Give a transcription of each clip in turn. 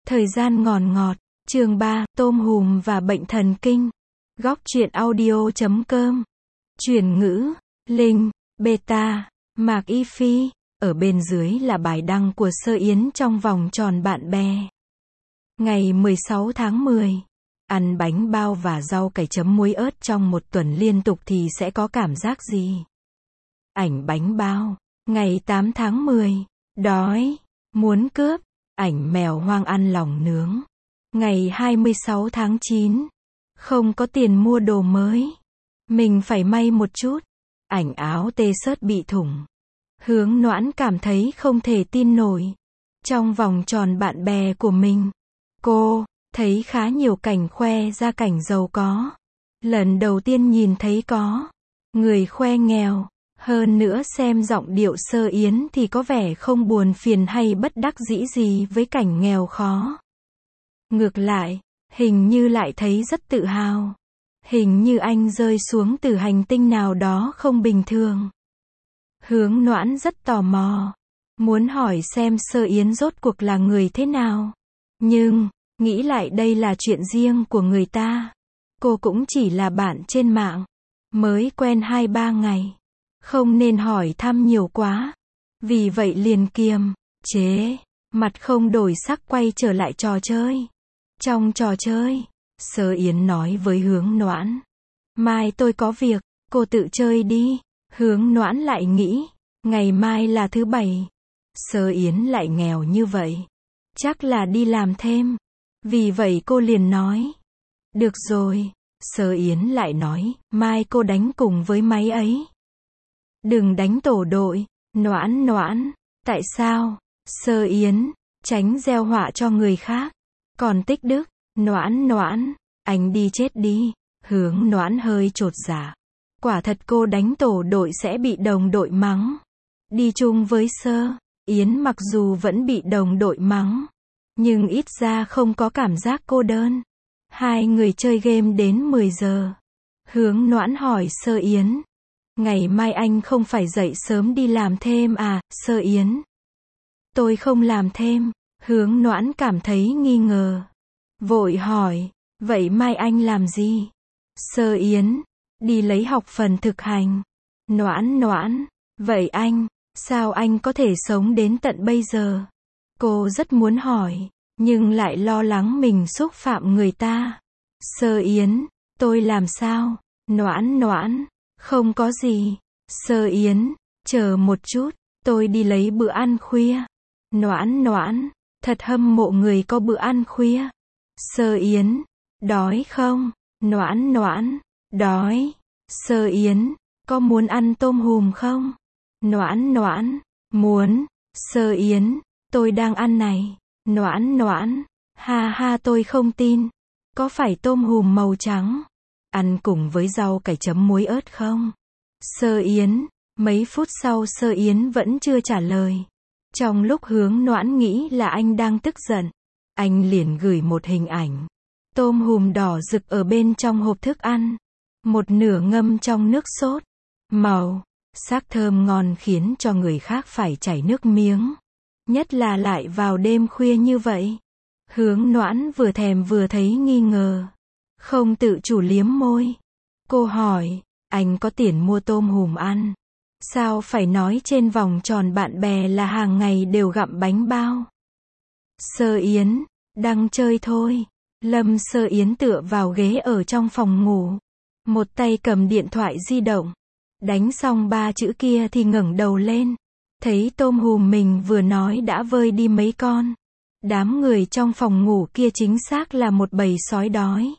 Thời gian ngòn ngọt, chương 3, tôm hùm và bệnh thần kinh. Góc truyện audio.com. Chuyển ngữ, Linh, Beta, Mạc Y Phi. Ở bên dưới là bài đăng của Sơ Yến trong vòng tròn bạn bè. Ngày 16 tháng 10. Ăn bánh bao và rau cải chấm muối ớt trong một tuần liên tục thì sẽ có cảm giác gì? Ảnh bánh bao. Ngày 8 tháng 10. Đói, muốn cướp. Ảnh mèo hoang ăn lòng nướng. Ngày 26 tháng 9. Không có tiền mua đồ mới. Mình phải may một chút. Ảnh áo t-shirt bị thủng. Hướng Noãn cảm thấy không thể tin nổi. Trong vòng tròn bạn bè của mình, cô thấy khá nhiều cảnh khoe ra cảnh giàu có. Lần đầu tiên nhìn thấy có người khoe nghèo. Hơn nữa xem giọng điệu Sơ Yến thì có vẻ không buồn phiền hay bất đắc dĩ gì với cảnh nghèo khó. Ngược lại, hình như lại thấy rất tự hào. Hình như anh rơi xuống từ hành tinh nào đó không bình thường. Hướng Noãn rất tò mò. Muốn hỏi xem Sơ Yến rốt cuộc là người thế nào. Nhưng, nghĩ lại đây là chuyện riêng của người ta. Cô cũng chỉ là bạn trên mạng. Mới quen 2-3 ngày. Không nên hỏi thăm nhiều quá. Vì vậy liền kiềm chế, mặt không đổi sắc quay trở lại trò chơi. Trong trò chơi, Sơ Yến nói với Hướng Noãn. Mai tôi có việc, cô tự chơi đi. Hướng Noãn lại nghĩ, ngày mai là thứ Bảy. Sơ Yến lại nghèo như vậy. Chắc là đi làm thêm. Vì vậy cô liền nói. Được rồi. Sơ Yến lại nói, mai cô đánh cùng với máy ấy. Đừng đánh tổ đội. Noãn, tại sao? Sơ Yến, tránh gieo họa cho người khác. Còn Tích Đức, Noãn, anh đi chết đi. Hướng Noãn hơi chột dạ. Quả thật cô đánh tổ đội sẽ bị đồng đội mắng. Đi chung với Sơ Yến mặc dù vẫn bị đồng đội mắng, nhưng ít ra không có cảm giác cô đơn. Hai người chơi game đến 10 giờ. Hướng Noãn hỏi Sơ Yến. Ngày mai anh không phải dậy sớm đi làm thêm à, Sơ Yến? Tôi không làm thêm. Hướng Noãn cảm thấy nghi ngờ. Vội hỏi, vậy mai anh làm gì? Sơ Yến, đi lấy học phần thực hành. Noãn, vậy anh, sao anh có thể sống đến tận bây giờ? Cô rất muốn hỏi, nhưng lại lo lắng mình xúc phạm người ta. Sơ Yến, tôi làm sao? Noãn, không có gì. Sơ Yến, chờ một chút, tôi đi lấy bữa ăn khuya. Noãn, thật hâm mộ người có bữa ăn khuya. Sơ Yến, đói không? Noãn, đói. Sơ Yến, có muốn ăn tôm hùm không? Noãn, muốn. Sơ Yến, tôi đang ăn này. Noãn, ha tôi không tin. Có phải tôm hùm màu trắng? Ăn cùng với rau cải chấm muối ớt không? Sơ Yến, mấy phút sau Sơ Yến vẫn chưa trả lời. Trong lúc Hướng Noãn nghĩ là anh đang tức giận, anh liền gửi một hình ảnh. Tôm hùm đỏ rực ở bên trong hộp thức ăn. Một nửa ngâm trong nước sốt. Màu, sắc thơm ngon khiến cho người khác phải chảy nước miếng. Nhất là lại vào đêm khuya như vậy. Hướng Noãn vừa thèm vừa thấy nghi ngờ. Không tự chủ liếm môi. Cô hỏi, anh có tiền mua tôm hùm ăn? Sao phải nói trên vòng tròn bạn bè là hàng ngày đều gặm bánh bao? Sơ Yến, đang chơi thôi. Lâm Sơ Yến tựa vào ghế ở trong phòng ngủ. Một tay cầm điện thoại di động. Đánh xong 3 chữ kia thì ngẩng đầu lên. Thấy tôm hùm mình vừa nói đã vơi đi mấy con. Đám người trong phòng ngủ kia chính xác là một bầy sói đói.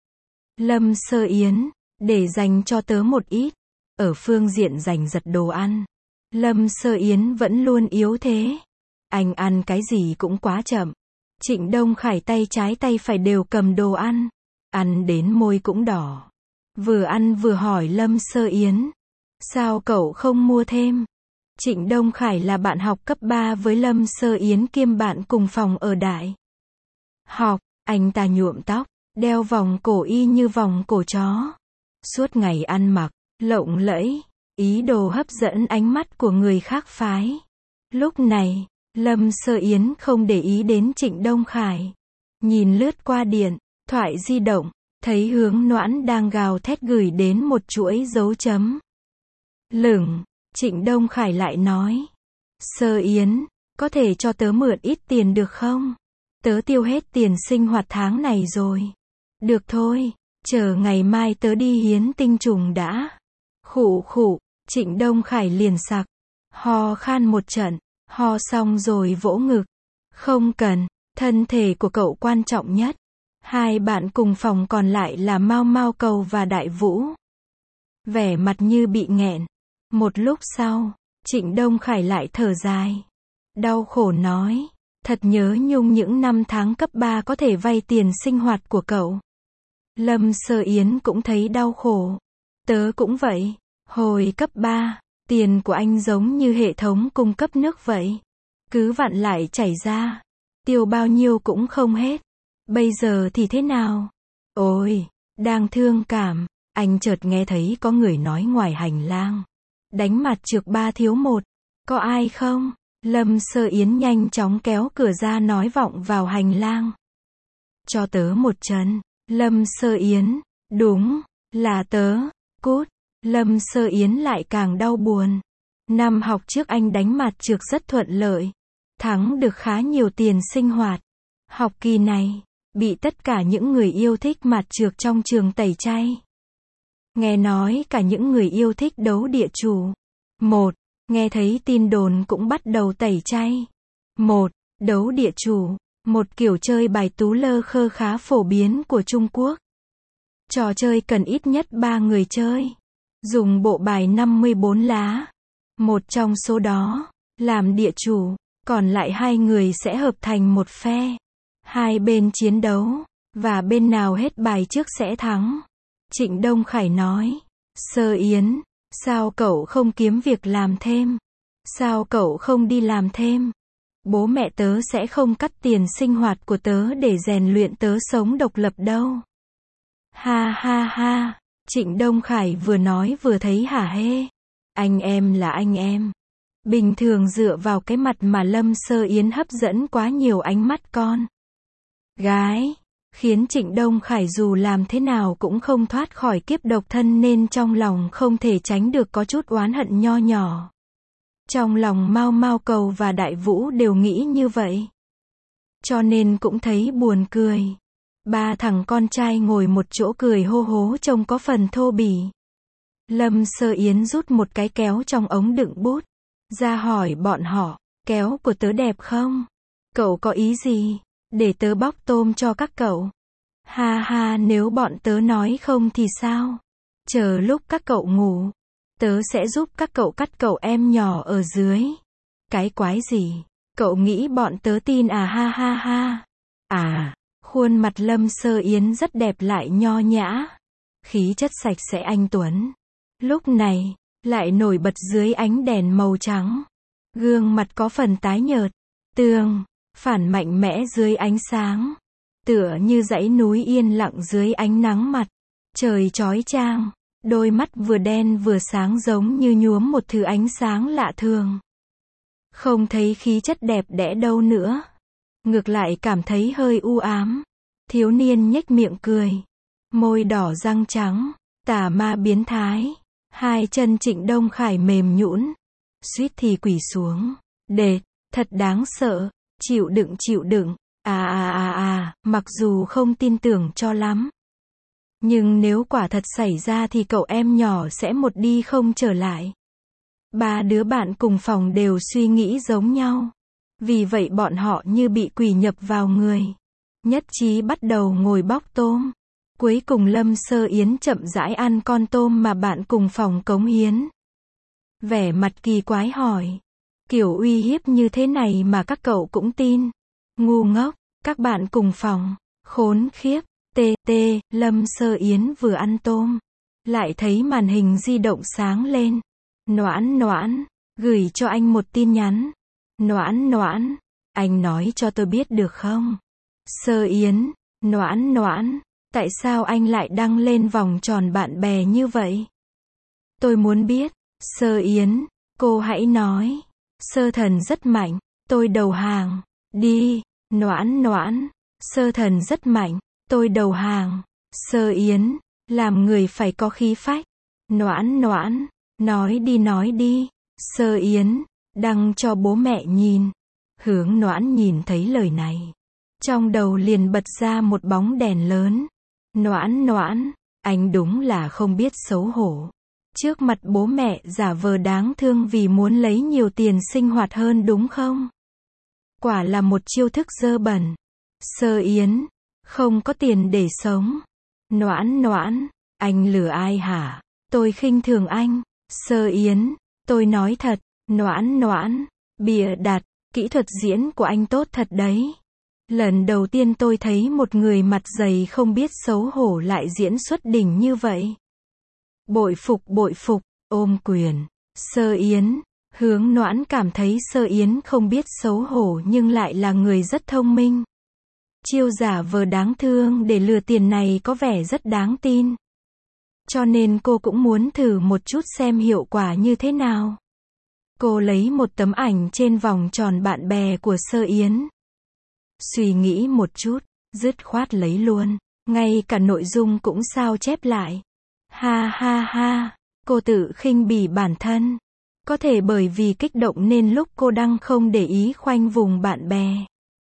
Lâm Sơ Yến, để dành cho tớ một ít. Ở phương diện giành giật đồ ăn, Lâm Sơ Yến vẫn luôn yếu thế. Anh ăn cái gì cũng quá chậm. Trịnh Đông Khải tay trái tay phải đều cầm đồ ăn. Ăn đến môi cũng đỏ. Vừa ăn vừa hỏi Lâm Sơ Yến. Sao cậu không mua thêm? Trịnh Đông Khải là bạn học cấp 3 với Lâm Sơ Yến kiêm bạn cùng phòng ở đại học. Anh ta nhuộm tóc, đeo vòng cổ y như vòng cổ chó. Suốt ngày ăn mặc lộng lẫy, ý đồ hấp dẫn ánh mắt của người khác phái. Lúc này, Lâm Sơ Yến không để ý đến Trịnh Đông Khải. Nhìn lướt qua điện thoại di động, thấy Hướng Noãn đang gào thét gửi đến một chuỗi dấu chấm. Lửng, Trịnh Đông Khải lại nói. Sơ Yến, có thể cho tớ mượn ít tiền được không? Tớ tiêu hết tiền sinh hoạt tháng này rồi. Được thôi, chờ ngày mai tớ đi hiến tinh trùng đã. Khụ khụ, Trịnh Đông Khải liền sặc. Ho khan một trận, ho xong rồi vỗ ngực. Không cần, thân thể của cậu quan trọng nhất. Hai bạn cùng phòng còn lại là Mao Mao Cầu và Đại Vũ. Vẻ mặt như bị nghẹn. Một lúc sau, Trịnh Đông Khải lại thở dài. Đau khổ nói, thật nhớ nhung những năm tháng cấp 3 có thể vay tiền sinh hoạt của cậu. Lâm Sơ Yến cũng thấy đau khổ. Tớ cũng vậy, hồi cấp 3, tiền của anh giống như hệ thống cung cấp nước vậy. Cứ vặn lại chảy ra, tiêu bao nhiêu cũng không hết. Bây giờ thì thế nào? Ôi, đang thương cảm, anh chợt nghe thấy có người nói ngoài hành lang. Đánh mặt trược 3 thiếu 1. Có ai không? Lâm Sơ Yến nhanh chóng kéo cửa ra nói vọng vào hành lang. Cho tớ một chân. Lâm Sơ Yến, đúng, là tớ, cút. Lâm Sơ Yến lại càng đau buồn. Năm học trước anh đánh mặt trược rất thuận lợi. Thắng được khá nhiều tiền sinh hoạt. Học kỳ này, bị tất cả những người yêu thích mặt trược trong trường tẩy chay. Nghe nói cả những người yêu thích đấu địa chủ. Nghe thấy tin đồn cũng bắt đầu tẩy chay. Đấu địa chủ, một kiểu chơi bài tú lơ khơ khá phổ biến của Trung Quốc. Trò chơi cần ít nhất 3 người chơi. Dùng bộ bài 54 lá. Một trong số đó, làm địa chủ, còn lại 2 người sẽ hợp thành một phe. Hai bên chiến đấu, và bên nào hết bài trước sẽ thắng. Trịnh Đông Khải nói, Sơ Yến, sao cậu không kiếm việc làm thêm? Sao cậu không đi làm thêm? Bố mẹ tớ sẽ không cắt tiền sinh hoạt của tớ để rèn luyện tớ sống độc lập đâu. Ha ha ha, Trịnh Đông Khải vừa nói vừa thấy hả hê. Anh em là anh em. Bình thường dựa vào cái mặt mà Lâm Sơ Yến hấp dẫn quá nhiều ánh mắt con gái, khiến Trịnh Đông Khải dù làm thế nào cũng không thoát khỏi kiếp độc thân nên trong lòng không thể tránh được có chút oán hận nho nhỏ. Trong lòng Mao Mao Cầu và Đại Vũ đều nghĩ như vậy. Cho nên cũng thấy buồn cười. 3 thằng con trai ngồi một chỗ cười hô hố trông có phần thô bỉ. Lâm Sơ Yến rút một cái kéo trong ống đựng bút ra hỏi bọn họ, kéo của tớ đẹp không? Cậu có ý gì? Để tớ bóc tôm cho các cậu. Ha ha, nếu bọn tớ nói không thì sao? Chờ lúc các cậu ngủ, tớ sẽ giúp các cậu cắt cậu em nhỏ ở dưới. Cái quái gì? Cậu nghĩ bọn tớ tin à? Ha ha ha. À, khuôn mặt Lâm Sơ Yến rất đẹp lại nho nhã. Khí chất sạch sẽ anh tuấn. Lúc này, lại nổi bật dưới ánh đèn màu trắng. Gương mặt có phần tái nhợt, phản mạnh mẽ dưới ánh sáng. Tựa như dãy núi yên lặng dưới ánh nắng mặt trời chói chang. Đôi mắt vừa đen vừa sáng giống như nhuốm một thứ ánh sáng lạ thường. Không thấy khí chất đẹp đẽ đâu nữa. Ngược lại cảm thấy hơi u ám. Thiếu niên nhếch miệng cười. Môi đỏ răng trắng. Tà ma biến thái. Hai chân Trịnh Đông Khải mềm nhũn. Suýt thì quỳ xuống. Đệt, thật đáng sợ. Chịu đựng. Mặc dù không tin tưởng cho lắm. Nhưng nếu quả thật xảy ra thì cậu em nhỏ sẽ một đi không trở lại. 3 đứa bạn cùng phòng đều suy nghĩ giống nhau. Vì vậy bọn họ như bị quỷ nhập vào người. Nhất trí bắt đầu ngồi bóc tôm. Cuối cùng Lâm Sơ Yến chậm rãi ăn con tôm mà bạn cùng phòng cống hiến. Vẻ mặt kỳ quái hỏi. Kiểu uy hiếp như thế này mà các cậu cũng tin. Ngu ngốc, các bạn cùng phòng. Khốn khiếp. Lâm Sơ Yến vừa ăn tôm. Lại thấy màn hình di động sáng lên. Noãn, gửi cho anh một tin nhắn. Noãn, anh nói cho tôi biết được không? Sơ Yến, Noãn, tại sao anh lại đăng lên vòng tròn bạn bè như vậy? Tôi muốn biết. Sơ Yến, cô hãy nói. Sơ thần rất mạnh, tôi đầu hàng. Đi, Noãn, Sơ thần rất mạnh, tôi đầu hàng. Sơ Yến, làm người phải có khí phách. Noãn Noãn, nói đi. Sơ Yến, đăng cho bố mẹ nhìn. Hướng Noãn nhìn thấy lời này. Trong đầu liền bật ra một bóng đèn lớn. Noãn Noãn, anh đúng là không biết xấu hổ. Trước mặt bố mẹ giả vờ đáng thương vì muốn lấy nhiều tiền sinh hoạt hơn đúng không? Quả là một chiêu thức dơ bẩn. Sơ Yến, không có tiền để sống. Noãn Noãn, anh lừa ai hả? Tôi khinh thường anh. Sơ Yến, tôi nói thật. Noãn Noãn, bịa đặt, kỹ thuật diễn của anh tốt thật đấy. Lần đầu tiên tôi thấy một người mặt dày không biết xấu hổ lại diễn xuất đỉnh như vậy. Bội phục, ôm quyền. Sơ Yến, Hướng Noãn cảm thấy Sơ Yến không biết xấu hổ nhưng lại là người rất thông minh. Chiêu giả vờ đáng thương để lừa tiền này có vẻ rất đáng tin. Cho nên cô cũng muốn thử một chút xem hiệu quả như thế nào. Cô lấy một tấm ảnh trên vòng tròn bạn bè của Sơ Yến. Suy nghĩ một chút, dứt khoát lấy luôn. Ngay cả nội dung cũng sao chép lại. Ha ha ha, cô tự khinh bỉ bản thân. Có thể bởi vì kích động nên lúc cô đăng không để ý khoanh vùng bạn bè.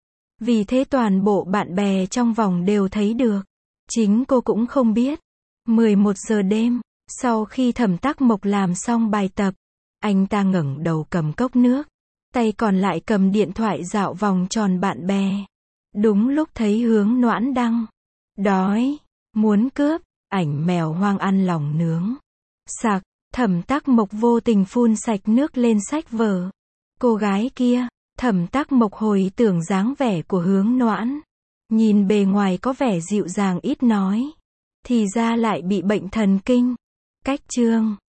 Vì thế toàn bộ bạn bè trong vòng đều thấy được. Chính cô cũng không biết. 11 giờ đêm, sau khi Thẩm Tắc Mộc làm xong bài tập, anh ta ngẩng đầu cầm cốc nước, tay còn lại cầm điện thoại dạo vòng tròn bạn bè. Đúng lúc thấy Hướng Noãn đăng. Đói, muốn cướp, ảnh mèo hoang ăn lòng nướng. Sặc, Thẩm Tắc Mộc vô tình phun sạch nước lên sách vở. Cô gái kia, Thẩm Tắc Mộc hồi tưởng dáng vẻ của Hướng Noãn. Nhìn bề ngoài có vẻ dịu dàng ít nói. Thì ra lại bị bệnh thần kinh. Cách chương